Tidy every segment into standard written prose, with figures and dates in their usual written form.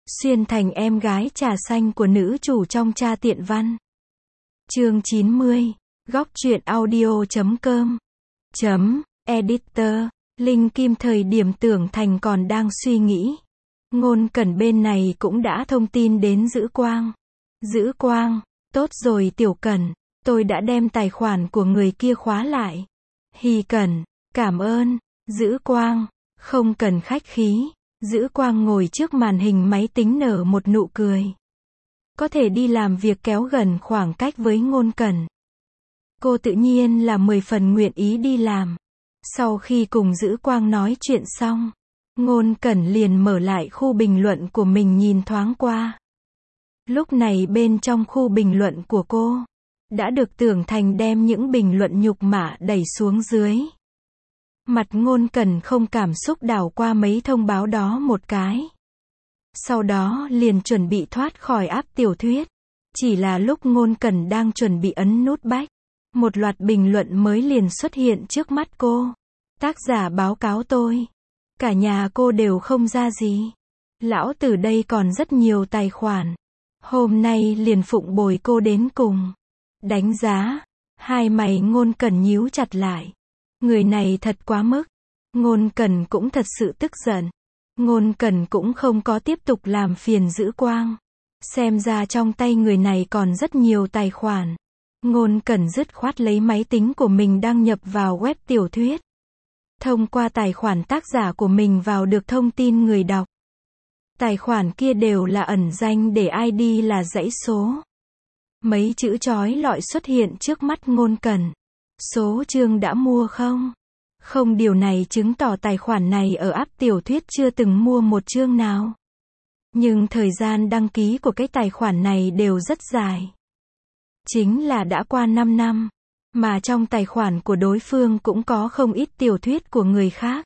Xuyên thành em gái trà xanh của nữ chủ trong Cha Tiện Văn. Chương 90. Góc truyện audio.com. Editor. Linh Kim thời điểm tưởng Thành còn đang suy nghĩ. Ngôn Cẩn bên này cũng đã thông tin đến Dữ Quang. Dữ Quang, tốt rồi Tiểu Cẩn, tôi đã đem tài khoản của người kia khóa lại. Hi Cẩn, cảm ơn. Dữ Quang, không cần khách khí. Dữ Quang ngồi trước màn hình máy tính nở một nụ cười. Có thể đi làm việc kéo gần khoảng cách với Ngôn Cẩn. Cô tự nhiên là 10 phần nguyện ý đi làm. Sau khi cùng Dữ Quang nói chuyện xong, Ngôn Cẩn liền mở lại khu bình luận của mình nhìn thoáng qua. Lúc này bên trong khu bình luận của cô, đã được Tưởng Thành đem những bình luận nhục mạ đẩy xuống dưới. Mặt Ngôn Cẩn không cảm xúc đảo qua mấy thông báo đó một cái. Sau đó liền chuẩn bị thoát khỏi app tiểu thuyết. Chỉ là lúc Ngôn Cẩn đang chuẩn bị ấn nút back, một loạt bình luận mới liền xuất hiện trước mắt cô. Tác giả báo cáo tôi. Cả nhà cô đều không ra gì. Lão tử đây còn rất nhiều tài khoản. Hôm nay liền phụng bồi cô đến cùng. Đánh giá. Hai mày Ngôn Cẩn nhíu chặt lại. Người này thật quá mức. Ngôn Cẩn cũng thật sự tức giận. Ngôn Cẩn cũng không có tiếp tục làm phiền Dữ Quang. Xem ra trong tay người này còn rất nhiều tài khoản. Ngôn Cẩn dứt khoát lấy máy tính của mình đăng nhập vào web tiểu thuyết. Thông qua tài khoản tác giả của mình vào được thông tin người đọc. Tài khoản kia đều là ẩn danh để ID là dãy số. Mấy chữ chói lọi xuất hiện trước mắt Ngôn Cẩn. Số chương đã mua không? Không, điều này chứng tỏ tài khoản này ở app tiểu thuyết chưa từng mua một chương nào. Nhưng thời gian đăng ký của cái tài khoản này đều rất dài. Chính là đã qua 5 năm. Mà trong tài khoản của đối phương cũng có không ít tiểu thuyết của người khác.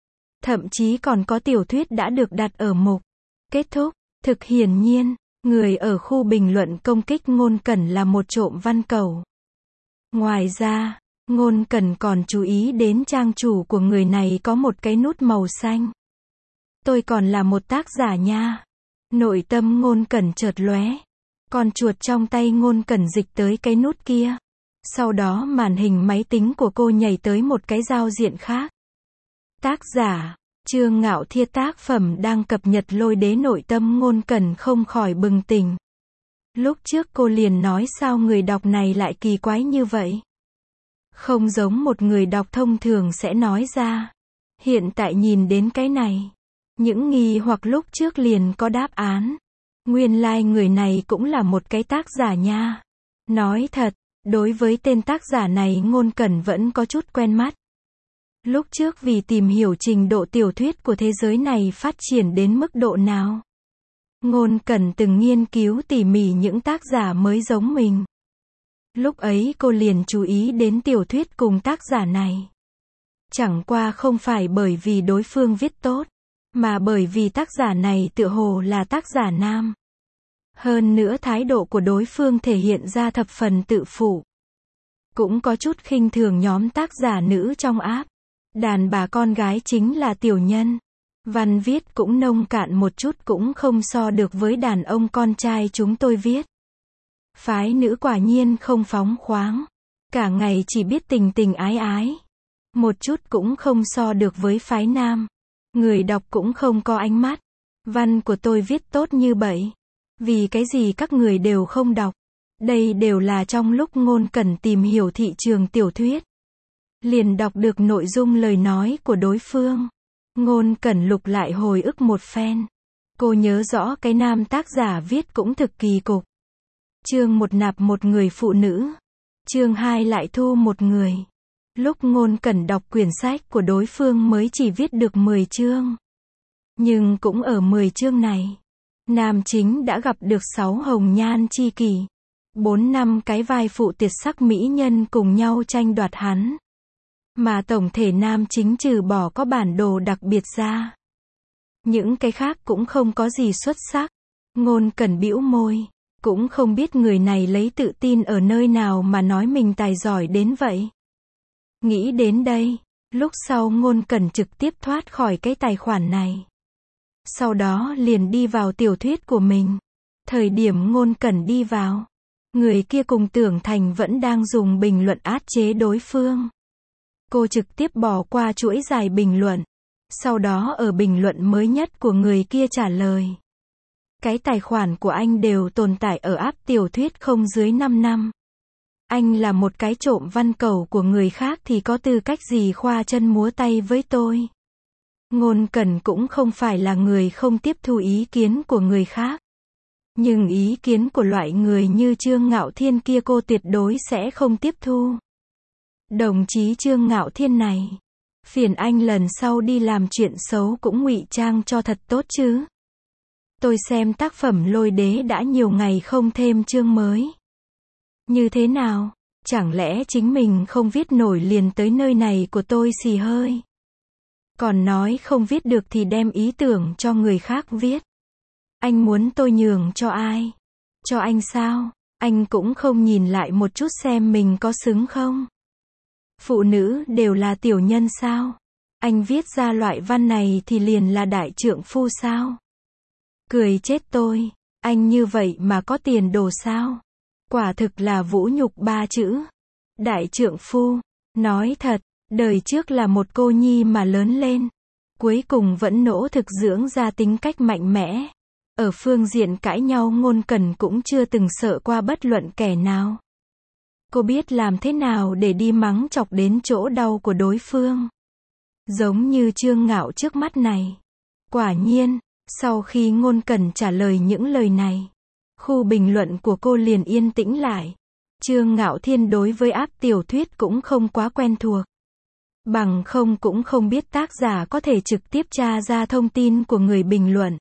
Thậm chí còn có tiểu thuyết đã được đặt ở mục kết thúc. Thực hiển nhiên, người ở khu bình luận công kích Ngôn Cẩn là một trộm văn cẩu. Ngoài ra, Ngôn Cẩn còn chú ý đến trang chủ của người này có một cái nút màu xanh. Tôi còn là một tác giả nha. Nội tâm Ngôn Cẩn chợt lóe. Con chuột trong tay Ngôn Cẩn dịch tới cái nút kia. Sau đó màn hình máy tính của cô nhảy tới một cái giao diện khác. Tác giả, Trương Ngạo Thiên tác phẩm đang cập nhật lôi đế, nội tâm Ngôn Cẩn không khỏi bừng tỉnh. Lúc trước cô liền nói sao người đọc này lại kỳ quái như vậy. Không giống một người đọc thông thường sẽ nói ra. Hiện tại nhìn đến cái này. Những nghi hoặc lúc trước liền có đáp án. Nguyên lai người này cũng là một cái tác giả nha. Nói thật, đối với tên tác giả này Ngôn Cẩn vẫn có chút quen mắt. Lúc trước vì tìm hiểu trình độ tiểu thuyết của thế giới này phát triển đến mức độ nào, Ngôn Cẩn từng nghiên cứu tỉ mỉ những tác giả mới giống mình. Lúc ấy cô liền chú ý đến tiểu thuyết cùng tác giả này. Chẳng qua không phải bởi vì đối phương viết tốt, mà bởi vì tác giả này tựa hồ là tác giả nam. Hơn nữa thái độ của đối phương thể hiện ra thập phần tự phụ. Cũng có chút khinh thường nhóm tác giả nữ trong app. Đàn bà con gái chính là tiểu nhân. Văn viết cũng nông cạn một chút, cũng không so được với đàn ông con trai chúng tôi viết. Phái nữ quả nhiên không phóng khoáng. Cả ngày chỉ biết tình tình ái ái. Một chút cũng không so được với phái nam. Người đọc cũng không có ánh mắt. Văn của tôi viết tốt như vậy. Vì cái gì các người đều không đọc? Đây đều là trong lúc Ngôn Cẩn tìm hiểu thị trường tiểu thuyết. Liền đọc được nội dung lời nói của đối phương. Ngôn Cẩn lục lại hồi ức một phen. Cô nhớ rõ cái nam tác giả viết cũng thực kỳ cục. Chương 1 nạp một người phụ nữ. Chương 2 lại thu một người. Lúc Ngôn Cẩn đọc quyển sách của đối phương mới chỉ viết được 10 chương. Nhưng cũng ở 10 chương này, nam chính đã gặp được 6 hồng nhan chi kỷ. 4 năm cái vai phụ tuyệt sắc mỹ nhân cùng nhau tranh đoạt hắn. Mà tổng thể nam chính trừ bỏ có bản đồ đặc biệt ra, những cái khác cũng không có gì xuất sắc. Ngôn Cẩn bĩu môi. Cũng không biết người này lấy tự tin ở nơi nào mà nói mình tài giỏi đến vậy. Nghĩ đến đây, lúc sau Ngôn Cẩn trực tiếp thoát khỏi cái tài khoản này. Sau đó liền đi vào tiểu thuyết của mình. Thời điểm Ngôn Cẩn đi vào, người kia cùng Tưởng Thành vẫn đang dùng bình luận áp chế đối phương. Cô trực tiếp bỏ qua chuỗi dài bình luận. Sau đó ở bình luận mới nhất của người kia trả lời. Cái tài khoản của anh đều tồn tại ở app tiểu thuyết không dưới 5 năm. Anh là một cái trộm văn cẩu của người khác thì có tư cách gì khoa chân múa tay với tôi. Ngôn Cẩn cũng không phải là người không tiếp thu ý kiến của người khác. Nhưng ý kiến của loại người như Trương Ngạo Thiên kia cô tuyệt đối sẽ không tiếp thu. Đồng chí Trương Ngạo Thiên này, phiền anh lần sau đi làm chuyện xấu cũng ngụy trang cho thật tốt chứ. Tôi xem tác phẩm Lôi Đế đã nhiều ngày không thêm chương mới. Như thế nào? Chẳng lẽ chính mình không viết nổi liền tới nơi này của tôi xì hơi? Còn nói không viết được thì đem ý tưởng cho người khác viết. Anh muốn tôi nhường cho ai? Cho anh sao? Anh cũng không nhìn lại một chút xem mình có xứng không? Phụ nữ đều là tiểu nhân sao? Anh viết ra loại văn này thì liền là đại trượng phu sao? Cười chết tôi. Anh như vậy mà có tiền đồ sao? Quả thực là vũ nhục ba chữ. Đại trượng phu. Nói thật, đời trước là một cô nhi mà lớn lên. Cuối cùng vẫn nỗ thực dưỡng ra tính cách mạnh mẽ. Ở phương diện cãi nhau Ngôn Cẩn cũng chưa từng sợ qua bất luận kẻ nào. Cô biết làm thế nào để đi mắng chọc đến chỗ đau của đối phương. Giống như Trương Ngạo trước mắt này. Quả nhiên, sau khi Ngôn Cẩn trả lời những lời này, khu bình luận của cô liền yên tĩnh lại. Trương Ngạo Thiên đối với app tiểu thuyết cũng không quá quen thuộc. Bằng không cũng không biết tác giả có thể trực tiếp tra ra thông tin của người bình luận.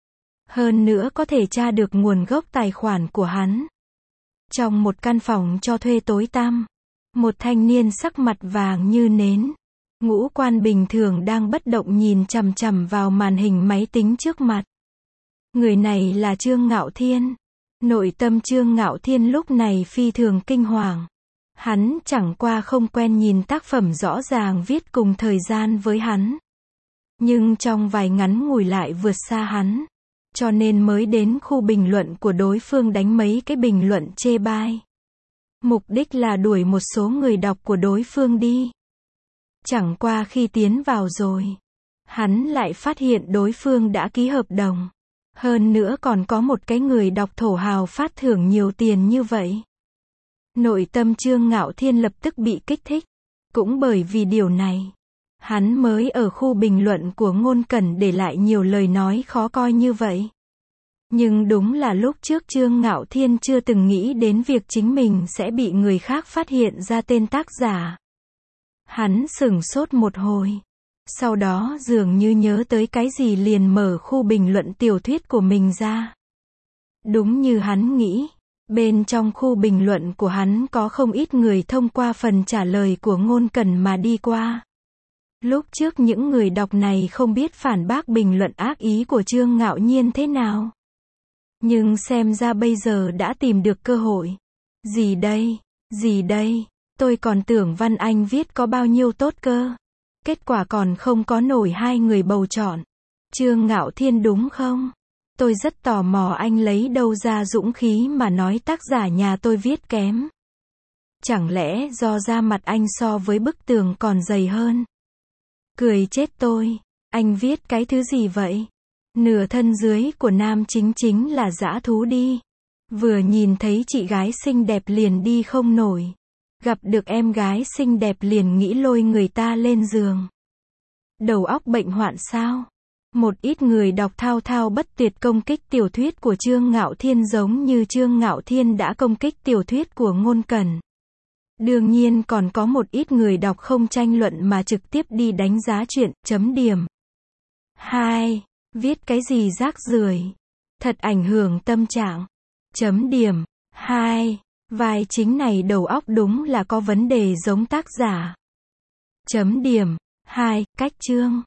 Hơn nữa có thể tra được nguồn gốc tài khoản của hắn. Trong một căn phòng cho thuê tối tăm, một thanh niên sắc mặt vàng như nến, ngũ quan bình thường đang bất động nhìn chằm chằm vào màn hình máy tính trước mặt. Người này là Trương Ngạo Thiên. Nội tâm Trương Ngạo Thiên lúc này phi thường kinh hoàng. Hắn chẳng qua không quen nhìn tác phẩm rõ ràng viết cùng thời gian với hắn. Nhưng trong vài ngắn ngủi lại vượt xa hắn. Cho nên mới đến khu bình luận của đối phương đánh mấy cái bình luận chê bai. Mục đích là đuổi một số người đọc của đối phương đi. Chẳng qua khi tiến vào rồi, hắn lại phát hiện đối phương đã ký hợp đồng. Hơn nữa còn có một cái người đọc thổ hào phát thưởng nhiều tiền như vậy. Nội tâm Trương Ngạo Thiên lập tức bị kích thích. Cũng bởi vì điều này, hắn mới ở khu bình luận của Ngôn Cẩn để lại nhiều lời nói khó coi như vậy. Nhưng đúng là lúc trước Trương Ngạo Thiên chưa từng nghĩ đến việc chính mình sẽ bị người khác phát hiện ra tên tác giả. Hắn sửng sốt một hồi. Sau đó dường như nhớ tới cái gì liền mở khu bình luận tiểu thuyết của mình ra. Đúng như hắn nghĩ, bên trong khu bình luận của hắn có không ít người thông qua phần trả lời của Ngôn Cẩn mà đi qua. Lúc trước những người đọc này không biết phản bác bình luận ác ý của Trương Ngạo Nhiên thế nào. Nhưng xem ra bây giờ đã tìm được cơ hội. Gì đây? Gì đây? Tôi còn tưởng văn anh viết có bao nhiêu tốt cơ. Kết quả còn không có nổi 2 người bầu chọn. Trương Ngạo Thiên đúng không? Tôi rất tò mò anh lấy đâu ra dũng khí mà nói tác giả nhà tôi viết kém. Chẳng lẽ do da mặt anh so với bức tường còn dày hơn? Cười chết tôi. Anh viết cái thứ gì vậy? Nửa thân dưới của nam chính là dã thú đi. Vừa nhìn thấy chị gái xinh đẹp liền đi không nổi. Gặp được em gái xinh đẹp liền nghĩ lôi người ta lên giường. Đầu óc bệnh hoạn sao? Một ít người đọc thao thao bất tuyệt công kích tiểu thuyết của Trương Ngạo Thiên giống như Trương Ngạo Thiên đã công kích tiểu thuyết của Ngôn Cẩn. Đương nhiên còn có một ít người đọc không tranh luận mà trực tiếp đi đánh giá chuyện, chấm điểm. 2. Viết cái gì rác rưởi. Thật ảnh hưởng tâm trạng. Chấm điểm. 2. Vai chính này đầu óc đúng là có vấn đề giống tác giả. Chấm điểm. 2. Cách chương.